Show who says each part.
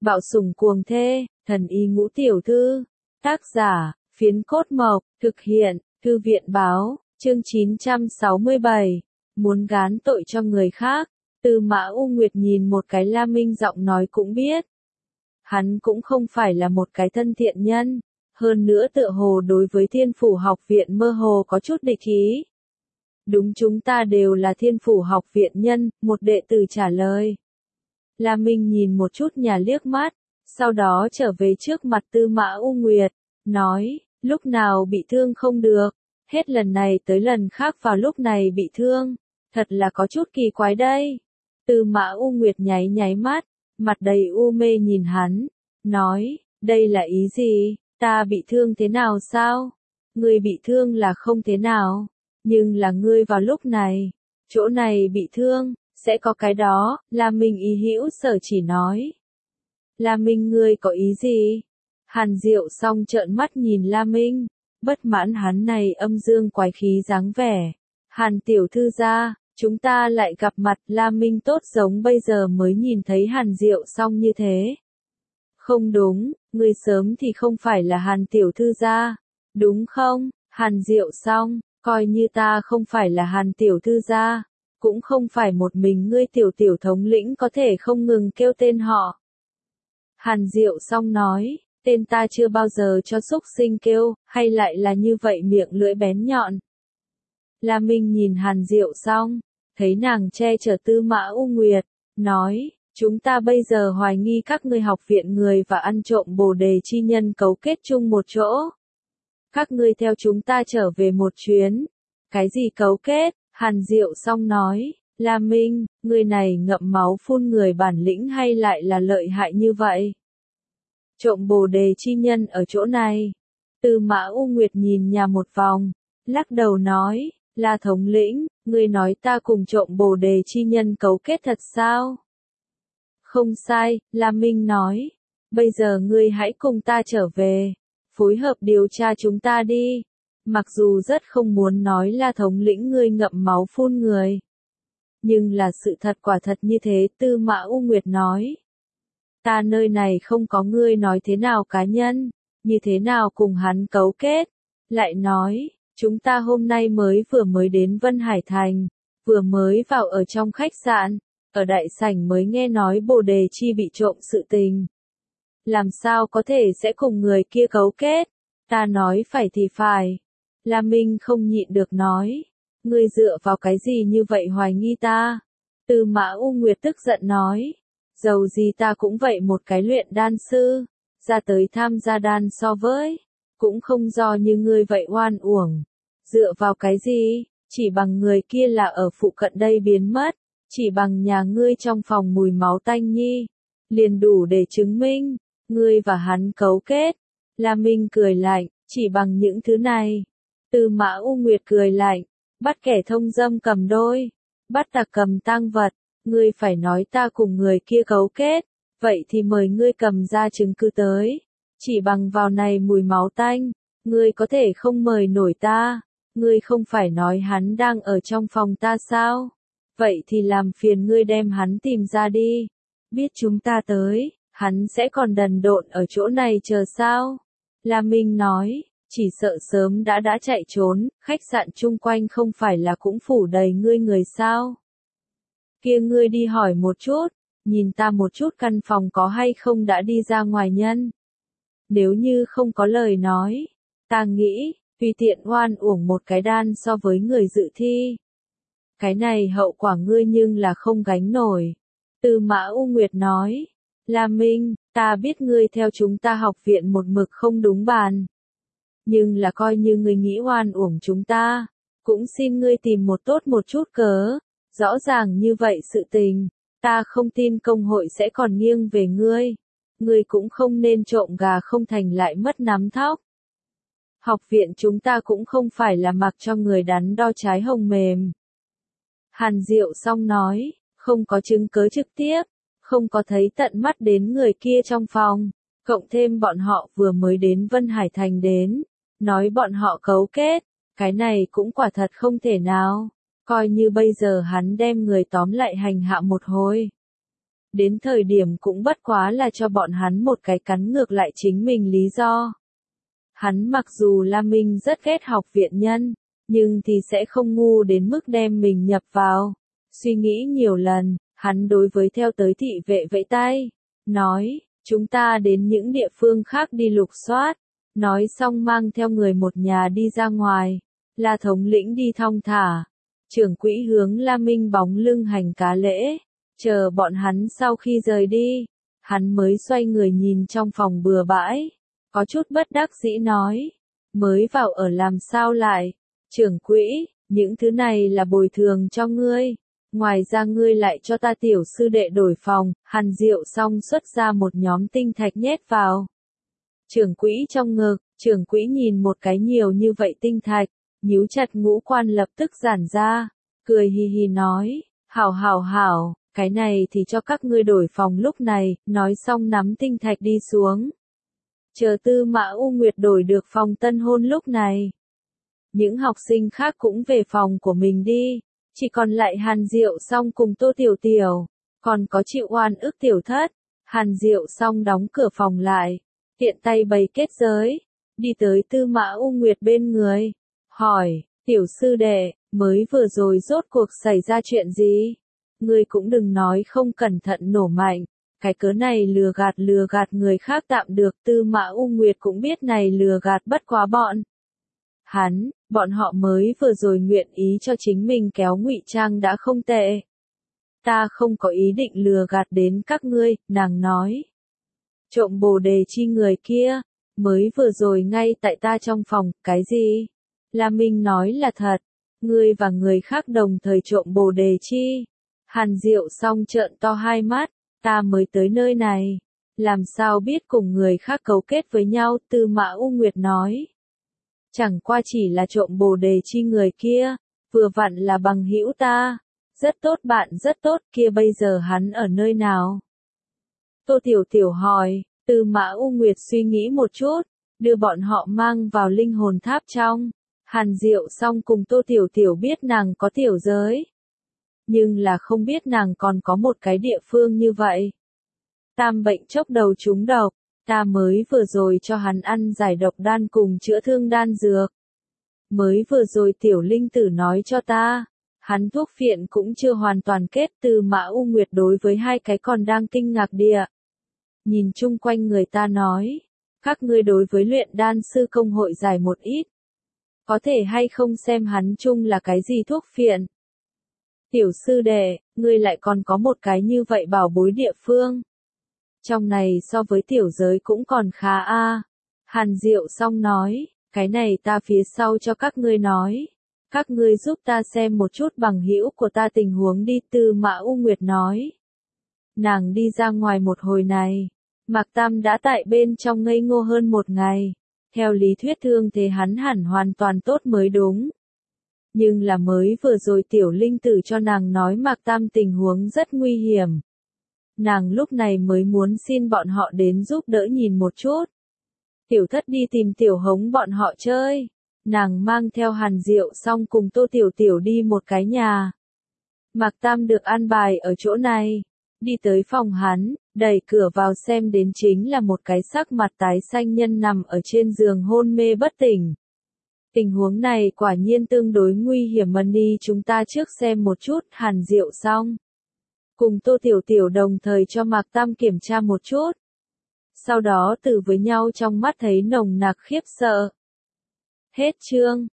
Speaker 1: Bạo sủng cuồng thê, thần y ngũ tiểu thư. Tác giả, Phiến Cốt Mộc, thực hiện, Thư viện báo, chương 967. Muốn gán tội cho người khác. Tư Mã U Nguyệt nhìn một cái La Minh giọng nói cũng biết. Hắn cũng không phải là một cái thân thiện nhân, hơn nữa tựa hồ đối với Thiên Phủ Học Viện mơ hồ có chút địch ý. Đúng, chúng ta đều là Thiên Phủ Học Viện nhân, một đệ tử trả lời. La Minh nhìn một chút nhà liếc mắt, sau đó trở về trước mặt Tư Mã U Nguyệt, nói, lúc nào bị thương không được, hết lần này tới lần khác vào lúc này bị thương, thật là có chút kỳ quái đây. Tư Mã U Nguyệt nháy nháy mắt, mặt đầy u mê nhìn hắn, nói, đây là ý gì, ta bị thương thế nào sao? Ngươi bị thương là không thế nào, nhưng là ngươi vào lúc này, chỗ này bị thương, sẽ có cái đó, La Minh ý hữu sở chỉ nói. La Minh, ngươi có ý gì? Hàn Diệu Song trợn mắt nhìn La Minh, bất mãn hắn này âm dương quái khí dáng vẻ. Hàn tiểu thư gia, chúng ta lại gặp mặt. La Minh tốt giống bây giờ mới nhìn thấy Hàn Diệu Song như thế. Không đúng, ngươi sớm thì không phải là Hàn tiểu thư gia, đúng không? Hàn Diệu Song, coi như ta không phải là Hàn tiểu thư gia, cũng không phải một mình ngươi tiểu thống lĩnh có thể không ngừng kêu tên họ. Hàn Diệu Song nói, tên ta chưa bao giờ cho súc sinh kêu, hay lại là như vậy miệng lưỡi bén nhọn. La Minh nhìn Hàn Diệu Song, thấy nàng che chở Tư Mã U Nguyệt, nói, chúng ta bây giờ hoài nghi các ngươi học viện người và ăn trộm Bồ Đề chi nhân cấu kết chung một chỗ. Các ngươi theo chúng ta trở về một chuyến. Cái gì cấu kết? Hàn Diệu Song nói, La Minh, ngươi này ngậm máu phun người bản lĩnh hay lại là lợi hại như vậy? Trộm Bồ Đề chi nhân ở chỗ này. Tư Mã U Nguyệt nhìn nhà một vòng, lắc đầu nói, La thống lĩnh, ngươi nói ta cùng trộm Bồ Đề chi nhân cấu kết thật sao? Không sai, La Minh nói, bây giờ ngươi hãy cùng ta trở về, phối hợp điều tra chúng ta đi. Mặc dù rất không muốn nói La thống lĩnh ngươi ngậm máu phun người, nhưng là sự thật quả thật như thế. Tư Mã U Nguyệt nói, ta nơi này không có ngươi nói thế nào cá nhân, như thế nào cùng hắn cấu kết. Lại nói, chúng ta hôm nay vừa mới đến Vân Hải Thành, vừa mới vào ở trong khách sạn, ở đại sảnh mới nghe nói Bồ Đề chi bị trộm sự tình. Làm sao có thể sẽ cùng người kia cấu kết? Ta nói phải thì phải. La Minh không nhịn được nói, ngươi dựa vào cái gì như vậy hoài nghi ta? Tư Mã U Nguyệt tức giận nói, dầu gì ta cũng vậy một cái luyện đan sư, ra tới tham gia đan so với, cũng không do như ngươi vậy oan uổng. Dựa vào cái gì? Chỉ bằng người kia là ở phụ cận đây biến mất, chỉ bằng nhà ngươi trong phòng mùi máu tanh nhi, liền đủ để chứng minh, ngươi và hắn cấu kết. La Minh cười lạnh, chỉ bằng những thứ này. Tư Mã U Nguyệt cười lạnh, bắt kẻ thông dâm cầm đôi, bắt tặc cầm tang vật, ngươi phải nói ta cùng người kia cấu kết, vậy thì mời ngươi cầm ra chứng cứ tới. Chỉ bằng vào này mùi máu tanh, ngươi có thể không mời nổi ta, ngươi không phải nói hắn đang ở trong phòng ta sao? Vậy thì làm phiền ngươi đem hắn tìm ra đi, biết chúng ta tới, hắn sẽ còn đần độn ở chỗ này chờ sao? La Minh nói, chỉ sợ sớm đã chạy trốn, khách sạn chung quanh không phải là cũng phủ đầy ngươi người sao? Kia ngươi đi hỏi một chút, nhìn ta một chút căn phòng có hay không đã đi ra ngoài nhân. Nếu như không có lời nói, ta nghĩ, tùy tiện oan uổng một cái đan so với người dự thi. Cái này hậu quả ngươi nhưng là không gánh nổi. Tư Mã U Nguyệt nói, La Minh, ta biết ngươi theo chúng ta học viện một mực không đúng bàn. Nhưng là coi như ngươi nghĩ oan uổng chúng ta, cũng xin ngươi tìm một tốt một chút cớ. Rõ ràng như vậy sự tình, ta không tin công hội sẽ còn nghiêng về ngươi. Ngươi cũng không nên trộm gà không thành lại mất nắm thóc. Học viện chúng ta cũng không phải là mặc cho người đắn đo trái hồng mềm. Hàn Diệu Song nói, không có chứng cớ trực tiếp, không có thấy tận mắt đến người kia trong phòng, cộng thêm bọn họ vừa mới đến Vân Hải Thành đến, nói bọn họ cấu kết, cái này cũng quả thật không thể nào. Coi như bây giờ hắn đem người tóm lại hành hạ một hồi, đến thời điểm cũng bất quá là cho bọn hắn một cái cắn ngược lại chính mình lý do. Hắn mặc dù La Minh rất ghét học viện nhân, nhưng thì sẽ không ngu đến mức đem mình nhập vào. Suy nghĩ nhiều lần, hắn đối với theo tới thị vệ vẫy tay, nói, chúng ta đến những địa phương khác đi lục soát. Nói xong mang theo người một nhà đi ra ngoài. La thống lĩnh đi thong thả. Trưởng quỹ hướng La Minh bóng lưng hành cá lễ. Chờ bọn hắn sau khi rời đi, hắn mới xoay người nhìn trong phòng bừa bãi. Có chút bất đắc dĩ nói, mới vào ở làm sao lại. Trưởng quỹ, những thứ này là bồi thường cho ngươi. Ngoài ra ngươi lại cho ta tiểu sư đệ đổi phòng. Hàn Diệu xong xuất ra một nhóm tinh thạch nhét vào. Trưởng quỹ trong ngực, trưởng quỹ nhìn một cái nhiều như vậy tinh thạch, nhíu chặt ngũ quan lập tức giãn ra, cười hì hì nói, hảo, cái này thì cho các ngươi đổi phòng lúc này, nói xong nắm tinh thạch đi xuống. Chờ Tư Mã U Nguyệt đổi được phòng tân hôn lúc này. Những học sinh khác cũng về phòng của mình đi, chỉ còn lại Hàn Diệu xong cùng Tô Tiểu Tiểu, còn có chịu oan ức tiểu thất. Hàn Diệu xong đóng cửa phòng lại. Tiện tay bày kết giới, đi tới Tư Mã U Nguyệt bên người, hỏi, tiểu sư đệ, mới vừa rồi rốt cuộc xảy ra chuyện gì? Ngươi cũng đừng nói không cẩn thận nổ mạnh, cái cớ này lừa gạt người khác tạm được. Tư Mã U Nguyệt cũng biết này lừa gạt bất quá bọn họ mới vừa rồi nguyện ý cho chính mình kéo ngụy trang đã không tệ. Ta không có ý định lừa gạt đến các ngươi, nàng nói. Trộm bồ đề chi người kia, mới vừa rồi ngay tại ta trong phòng, cái gì? La Minh nói là thật, ngươi và người khác đồng thời trộm bồ đề chi. Hàn Diệu xong trợn to hai mắt, ta mới tới nơi này, làm sao biết cùng người khác cấu kết với nhau. Tư Mã U Nguyệt nói. Chẳng qua chỉ là trộm bồ đề chi người kia, vừa vặn là bằng hữu ta. Rất tốt bạn rất tốt, kia bây giờ hắn ở nơi nào? Tô Tiểu Tiểu hỏi. Tư Mã U Nguyệt suy nghĩ một chút, đưa bọn họ mang vào linh hồn tháp trong. Hàn Diệu xong cùng Tô Tiểu Tiểu biết nàng có tiểu giới, nhưng là không biết nàng còn có một cái địa phương như vậy. Tam bệnh chốc đầu trúng độc, ta mới vừa rồi cho hắn ăn giải độc đan cùng chữa thương đan dược. Mới vừa rồi Tiểu Linh Tử nói cho ta, hắn thuốc phiện cũng chưa hoàn toàn kết. Tư Mã U Nguyệt đối với hai cái còn đang kinh ngạc địa. Nhìn chung quanh người ta nói, các ngươi đối với luyện đan sư công hội giải một ít. Có thể hay không xem hắn chung là cái gì thuốc phiện. Tiểu sư đệ, ngươi lại còn có một cái như vậy bảo bối địa phương. Trong này so với tiểu giới cũng còn khá a. Hàn Diệu xong nói, cái này ta phía sau cho các ngươi nói. Các ngươi giúp ta xem một chút bằng hữu của ta tình huống đi. Tư Mã U Nguyệt nói. Nàng đi ra ngoài một hồi này, Mạc Tam đã tại bên trong ngây ngô hơn một ngày. Theo lý thuyết thương thế hắn hẳn hoàn toàn tốt mới đúng. Nhưng là mới vừa rồi Tiểu Linh Tử cho nàng nói Mạc Tam tình huống rất nguy hiểm. Nàng lúc này mới muốn xin bọn họ đến giúp đỡ nhìn một chút. Tiểu Thất đi tìm Tiểu Hống bọn họ chơi. Nàng mang theo Hàn Diệu xong cùng Tô Tiểu Tiểu đi một cái nhà. Mạc Tam được an bài ở chỗ này. Đi tới phòng hắn, đẩy cửa vào xem đến chính là một cái sắc mặt tái xanh nhân nằm ở trên giường hôn mê bất tỉnh. Tình huống này quả nhiên tương đối nguy hiểm. Money chúng ta trước xem một chút. Hàn Diệu xong, cùng Tô Tiểu Tiểu đồng thời cho Mạc Tam kiểm tra một chút. Sau đó từ với nhau trong mắt thấy nồng nặc khiếp sợ. Hết chương.